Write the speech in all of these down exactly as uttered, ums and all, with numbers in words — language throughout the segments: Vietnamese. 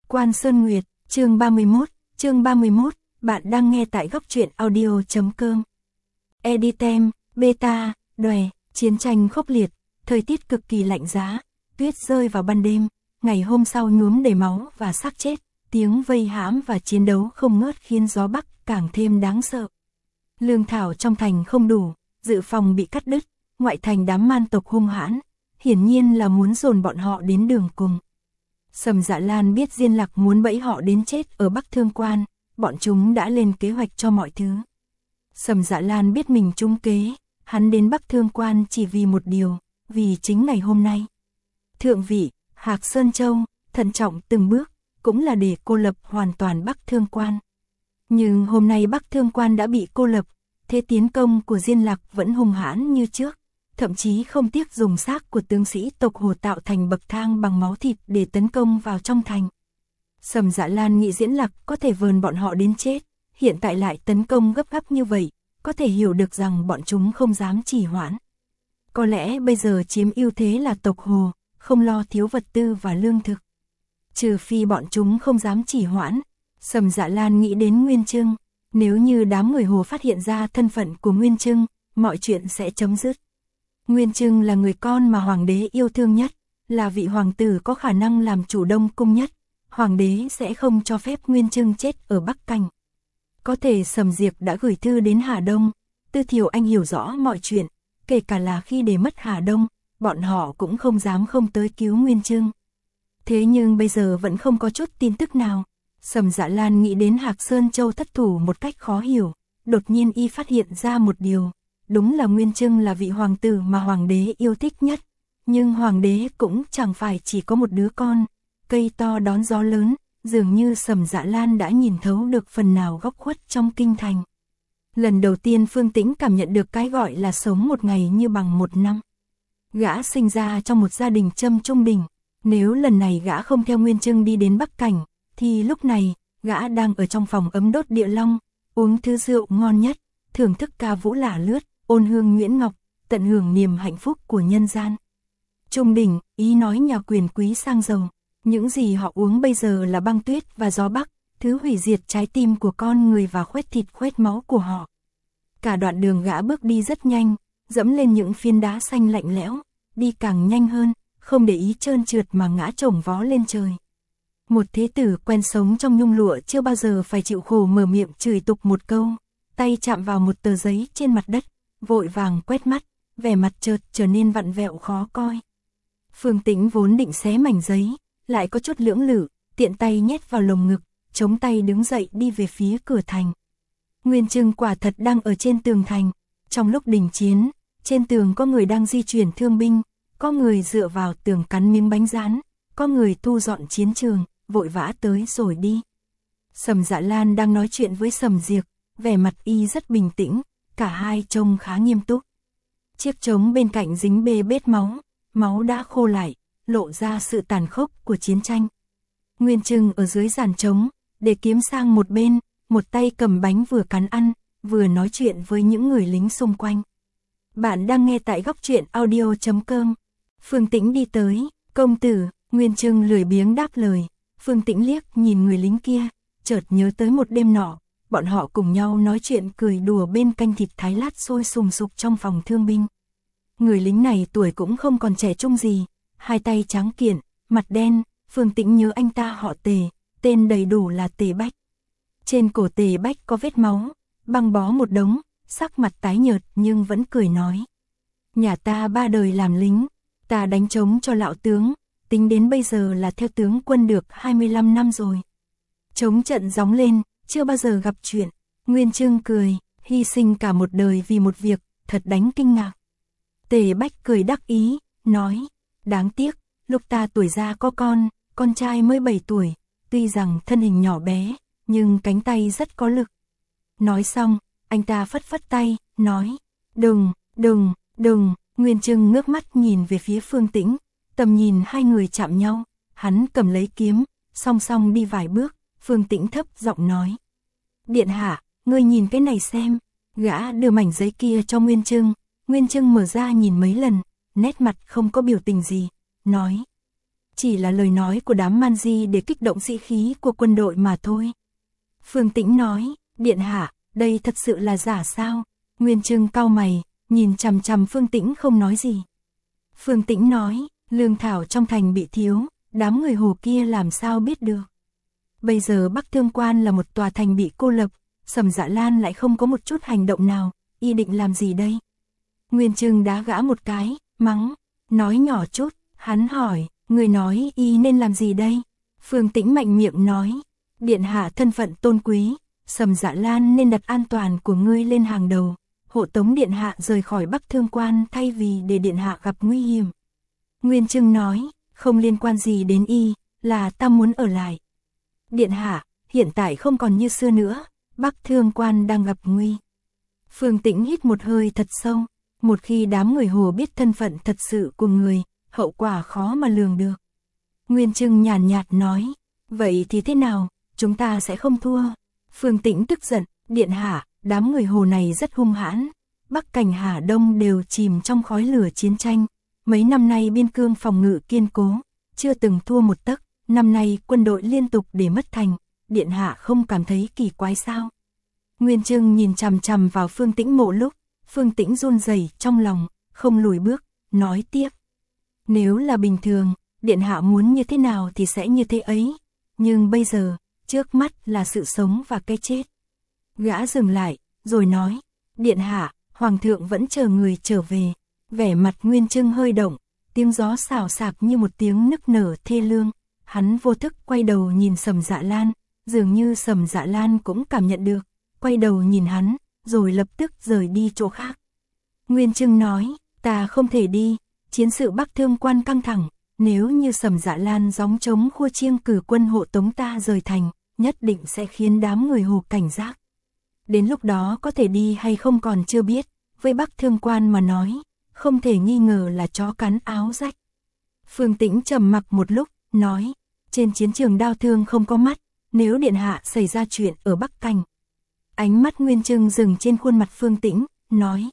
Quan Sơn Nguyệt, chương ba mươi mốt, chương ba mươi mốt, bạn đang nghe tại góc truyện audio chấm com. Editem, beta, đòe, chiến tranh khốc liệt, thời tiết cực kỳ lạnh giá, tuyết rơi vào ban đêm, ngày hôm sau nhuốm đầy máu và xác chết, tiếng vây hãm và chiến đấu không ngớt khiến gió Bắc càng thêm đáng sợ. Lương thảo trong thành không đủ, dự phòng bị cắt đứt, ngoại thành đám man tộc hung hãn, hiển nhiên là muốn dồn bọn họ đến đường cùng. Sầm Dạ Lan biết Diên Lạc muốn bẫy họ đến chết ở Bắc Thương Quan, bọn chúng đã lên kế hoạch cho mọi thứ. Sầm Dạ Lan biết mình trúng kế, hắn đến Bắc Thương Quan chỉ vì một điều, vì chính ngày hôm nay. Thượng vị, Hạc Sơn Châu, thận trọng từng bước, cũng là để cô lập hoàn toàn Bắc Thương Quan. Nhưng hôm nay Bắc Thương Quan đã bị cô lập, thế tiến công của Diên Lạc vẫn hung hãn như trước, thậm chí không tiếc dùng xác của tướng sĩ tộc Hồ tạo thành bậc thang bằng máu thịt để tấn công vào trong thành. Sầm Dạ Lan nghĩ Diên Lạc có thể vờn bọn họ đến chết, hiện tại lại tấn công gấp gáp như vậy, có thể hiểu được rằng bọn chúng không dám trì hoãn. Có lẽ bây giờ chiếm ưu thế là tộc Hồ, không lo thiếu vật tư và lương thực. Trừ phi bọn chúng không dám trì hoãn, Sầm Dạ Lan nghĩ đến Nguyên Trưng, nếu như đám người Hồ phát hiện ra thân phận của Nguyên Trưng, mọi chuyện sẽ chấm dứt. Nguyên Trưng là người con mà hoàng đế yêu thương nhất, là vị hoàng tử có khả năng làm chủ Đông Cung nhất, hoàng đế sẽ không cho phép Nguyên Trưng chết ở Bắc Cảnh. Có thể Sầm Diệp đã gửi thư đến Hà Đông, Tư Thiều Anh hiểu rõ mọi chuyện, kể cả là khi để mất Hà Đông, bọn họ cũng không dám không tới cứu Nguyên Trưng. Thế nhưng bây giờ vẫn không có chút tin tức nào. Sầm Dạ Lan nghĩ đến Hạc Sơn Châu thất thủ một cách khó hiểu, đột nhiên y phát hiện ra một điều, đúng là Nguyên Trưng là vị hoàng tử mà hoàng đế yêu thích nhất, nhưng hoàng đế cũng chẳng phải chỉ có một đứa con, cây to đón gió lớn, dường như Sầm Dạ Lan đã nhìn thấu được phần nào góc khuất trong kinh thành. Lần đầu tiên Phương Tĩnh cảm nhận được cái gọi là sống một ngày như bằng một năm. Gã sinh ra trong một gia đình trâm trung đình, nếu lần này gã không theo Nguyên Trưng đi đến Bắc Cảnh, thì lúc này, gã đang ở trong phòng ấm đốt địa long, uống thứ rượu ngon nhất, thưởng thức ca vũ lả lướt, ôn hương nhuyễn ngọc, tận hưởng niềm hạnh phúc của nhân gian. Trung đỉnh, ý nói nhà quyền quý sang giàu, những gì họ uống bây giờ là băng tuyết và gió Bắc, thứ hủy diệt trái tim của con người và khoét thịt khoét máu của họ. Cả đoạn đường gã bước đi rất nhanh, dẫm lên những phiến đá xanh lạnh lẽo, đi càng nhanh hơn, không để ý trơn trượt mà ngã chồng vó lên trời. Một thế tử quen sống trong nhung lụa chưa bao giờ phải chịu khổ mở miệng chửi tục một câu, tay chạm vào một tờ giấy trên mặt đất, vội vàng quét mắt, vẻ mặt chợt trở nên vặn vẹo khó coi. Phương Tĩnh vốn định xé mảnh giấy, lại có chút lưỡng lự, tiện tay nhét vào lồng ngực, chống tay đứng dậy đi về phía cửa thành. Nguyên Trưng quả thật đang ở trên tường thành, trong lúc đình chiến, trên tường có người đang di chuyển thương binh, có người dựa vào tường cắn miếng bánh rán, có người thu dọn chiến trường, vội vã tới rồi đi. Sầm Dạ Lan đang nói chuyện với Sầm Diệp, vẻ mặt y rất bình tĩnh, cả hai trông khá nghiêm túc. Chiếc trống bên cạnh dính bê bết máu, máu đã khô lại, lộ ra sự tàn khốc của chiến tranh. Nguyên Trưng ở dưới giàn trống, để kiếm sang một bên, một tay cầm bánh vừa cắn ăn, vừa nói chuyện với những người lính xung quanh. Bạn đang nghe tại góc truyện audio chấm com. Phương Tĩnh đi tới, công tử, Nguyên Trưng lười biếng đáp lời. Phương Tĩnh liếc nhìn người lính kia, chợt nhớ tới một đêm nọ, bọn họ cùng nhau nói chuyện cười đùa bên canh thịt thái lát sôi sùng sục trong phòng thương binh. Người lính này tuổi cũng không còn trẻ trung gì, hai tay trắng kiện, mặt đen, Phương Tĩnh nhớ anh ta họ Tề, tên đầy đủ là Tề Bách. Trên cổ Tề Bách có vết máu, băng bó một đống, sắc mặt tái nhợt nhưng vẫn cười nói. Nhà ta ba đời làm lính, ta đánh trống cho lão tướng, tính đến bây giờ là theo tướng quân được hai mươi lăm năm rồi. Trống trận gióng lên, chưa bao giờ gặp chuyện. Nguyên Trưng cười, hy sinh cả một đời vì một việc, thật đánh kinh ngạc. Tề Bách cười đắc ý, nói, đáng tiếc, lúc ta tuổi già có con, con trai mới bảy tuổi, tuy rằng thân hình nhỏ bé, nhưng cánh tay rất có lực. Nói xong, anh ta phất phất tay, nói, đừng, đừng, đừng. Nguyên Trưng ngước mắt nhìn về phía Phương Tĩnh, tầm nhìn hai người chạm nhau, hắn cầm lấy kiếm, song song đi vài bước, Phương Tĩnh thấp giọng nói. Điện hạ, ngươi nhìn cái này xem. Gã đưa mảnh giấy kia cho Nguyên Trưng, Nguyên Trưng mở ra nhìn mấy lần, nét mặt không có biểu tình gì, nói. chỉ là lời nói của đám man di để kích động sĩ khí của quân đội mà thôi. Phương Tĩnh nói, điện hạ, đây thật sự là giả sao? Nguyên Trưng cau mày, nhìn chằm chằm Phương Tĩnh không nói gì. Phương Tĩnh nói, lương thảo trong thành bị thiếu, đám người Hồ kia làm sao biết được. Bây giờ Bắc Thương Quan là một tòa thành bị cô lập, Sầm Dạ Lan lại không có một chút hành động nào, y định làm gì đây? Nguyên Trưng đá gã một cái, mắng, nói nhỏ chút, hắn hỏi, người nói y nên làm gì đây? Phương Tĩnh mạnh miệng nói, điện hạ thân phận tôn quý, Sầm Dạ Lan nên đặt an toàn của ngươi lên hàng đầu, hộ tống điện hạ rời khỏi Bắc Thương Quan thay vì để điện hạ gặp nguy hiểm. Nguyên Trưng nói, không liên quan gì đến y, là ta muốn ở lại. Điện hạ, hiện tại không còn như xưa nữa, Bắc Thương Quan đang gặp nguy. Phương Tĩnh hít một hơi thật sâu, một khi đám người Hồ biết thân phận thật sự của người, hậu quả khó mà lường được. Nguyên Trưng nhàn nhạt nói, vậy thì thế nào, chúng ta sẽ không thua. Phương Tĩnh tức giận, điện hạ, đám người Hồ này rất hung hãn, Bắc Cảnh Hà Đông đều chìm trong khói lửa chiến tranh, mấy năm nay biên cương phòng ngự kiên cố, chưa từng thua một tấc, năm nay quân đội liên tục để mất thành, điện hạ không cảm thấy kỳ quái sao? Nguyên Trưng nhìn chằm chằm vào Phương Tĩnh một lúc, Phương Tĩnh run rẩy trong lòng, không lùi bước, nói tiếp. Nếu là bình thường, điện hạ muốn như thế nào thì sẽ như thế ấy, nhưng bây giờ, trước mắt là sự sống và cái chết. Gã dừng lại, rồi nói, điện hạ, hoàng thượng vẫn chờ người trở về. Vẻ mặt Nguyên Trưng hơi động, tiếng gió xào xạc như một tiếng nức nở thê lương, hắn vô thức quay đầu nhìn Sầm Dạ Lan, dường như Sầm Dạ Lan cũng cảm nhận được, quay đầu nhìn hắn, rồi lập tức rời đi chỗ khác. Nguyên Trưng nói, ta không thể đi, chiến sự Bắc Thương Quan căng thẳng, nếu như Sầm Dạ Lan gióng trống khua chiêng cử quân hộ tống ta rời thành, nhất định sẽ khiến đám người Hồ cảnh giác. Đến lúc đó có thể đi hay không còn chưa biết, với Bắc Thương Quan mà nói, không thể nghi ngờ là chó cắn áo rách. Phương Tĩnh trầm mặc một lúc, nói, trên chiến trường đao thương không có mắt, nếu điện hạ xảy ra chuyện ở Bắc Cảnh. Ánh mắt Nguyên Trưng dừng trên khuôn mặt Phương Tĩnh, nói,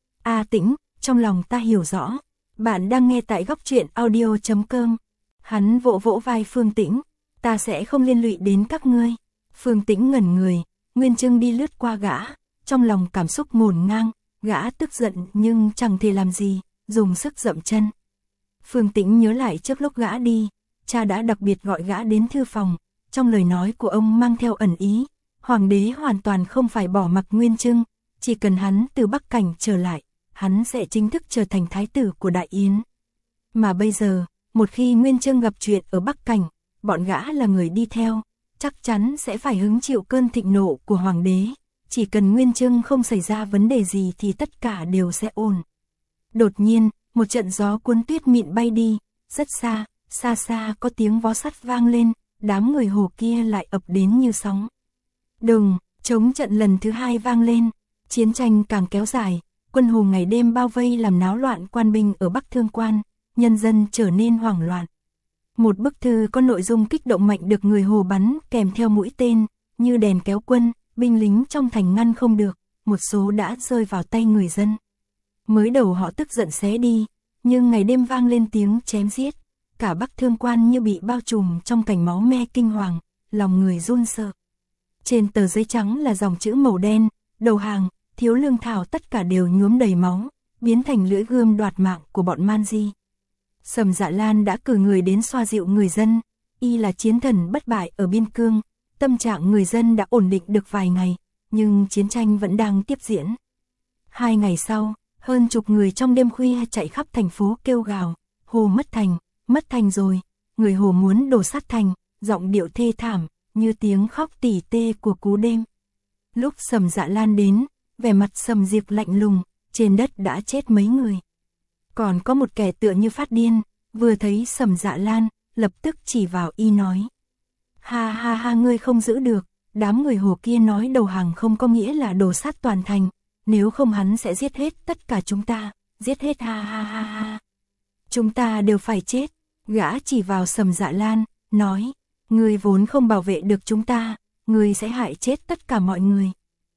A Tĩnh, trong lòng ta hiểu rõ, bạn đang nghe tại góc truyện audio chấm com. Hắn vỗ vỗ vai Phương Tĩnh, ta sẽ không liên lụy đến các ngươi. Phương Tĩnh ngẩn người, Nguyên Trưng đi lướt qua gã, trong lòng cảm xúc ngổn ngang, gã tức giận nhưng chẳng thể làm gì, dùng sức dậm chân. Phương Tĩnh nhớ lại trước lúc gã đi, cha đã đặc biệt gọi gã đến thư phòng, trong lời nói của ông mang theo ẩn ý, hoàng đế hoàn toàn không phải bỏ mặc Nguyên Trưng, chỉ cần hắn từ Bắc Cảnh trở lại, hắn sẽ chính thức trở thành thái tử của Đại Yến. Mà bây giờ, một khi Nguyên Trưng gặp chuyện ở Bắc Cảnh, bọn gã là người đi theo, chắc chắn sẽ phải hứng chịu cơn thịnh nộ của hoàng đế. Chỉ cần Nguyên Trưng không xảy ra vấn đề gì thì tất cả đều sẽ ổn. Đột nhiên, một trận gió cuốn tuyết mịn bay đi, rất xa, xa xa có tiếng vó sắt vang lên, đám người Hồ kia lại ập đến như sóng. Đùng, chống trận lần thứ hai vang lên, chiến tranh càng kéo dài, quân Hồ ngày đêm bao vây làm náo loạn quan binh ở Bắc Thương Quan, nhân dân trở nên hoảng loạn. Một bức thư có nội dung kích động mạnh được người Hồ bắn kèm theo mũi tên, như đèn kéo quân, binh lính trong thành ngăn không được, một số đã rơi vào tay người dân. Mới đầu họ tức giận xé đi, nhưng ngày đêm vang lên tiếng chém giết, cả Bắc Thương Quan như bị bao trùm trong cảnh máu me kinh hoàng, lòng người run sợ. Trên tờ giấy trắng là dòng chữ màu đen, đầu hàng, thiếu lương thảo tất cả đều nhuốm đầy máu, biến thành lưỡi gươm đoạt mạng của bọn man di. Sầm Dạ Lan đã cử người đến xoa dịu người dân, y là chiến thần bất bại ở biên cương, tâm trạng người dân đã ổn định được vài ngày, nhưng chiến tranh vẫn đang tiếp diễn. Hai ngày sau, hơn chục người trong đêm khuya chạy khắp thành phố kêu gào, Hồ mất thành, mất thành rồi, người Hồ muốn đổ sát thành, giọng điệu thê thảm, như tiếng khóc tỉ tê của cú đêm. Lúc Sầm Dạ Lan đến, vẻ mặt Sầm Diệp lạnh lùng, trên đất đã chết mấy người. Còn có một kẻ tựa như phát điên, vừa thấy Sầm Dạ Lan, lập tức chỉ vào y nói. Ha ha ha, ngươi không giữ được, đám người Hồ kia nói đầu hàng không có nghĩa là đổ sát toàn thành, nếu không hắn sẽ giết hết tất cả chúng ta, giết hết ha ha ha ha. Chúng ta đều phải chết, gã chỉ vào Sầm Dạ Lan, nói, ngươi vốn không bảo vệ được chúng ta, ngươi sẽ hại chết tất cả mọi người.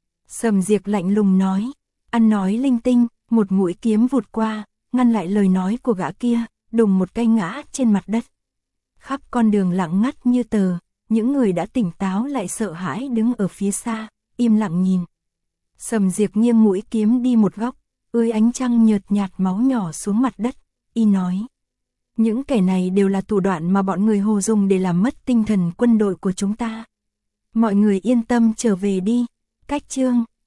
Sầm Diệp lạnh lùng nói, ăn nói linh tinh, một mũi kiếm vụt qua, ngăn lại lời nói của gã kia, đùng một cái ngã trên mặt đất. Khắp con đường lặng ngắt như tờ, những người đã tỉnh táo lại sợ hãi đứng ở phía xa, im lặng nhìn. Sầm Diệp nghiêng mũi kiếm đi một góc, ưới ánh trăng nhợt nhạt máu nhỏ xuống mặt đất, y nói. Những kẻ này đều là thủ đoạn mà bọn người Hồ dùng để làm mất tinh thần quân đội của chúng ta. Mọi người yên tâm trở về đi. Cách chương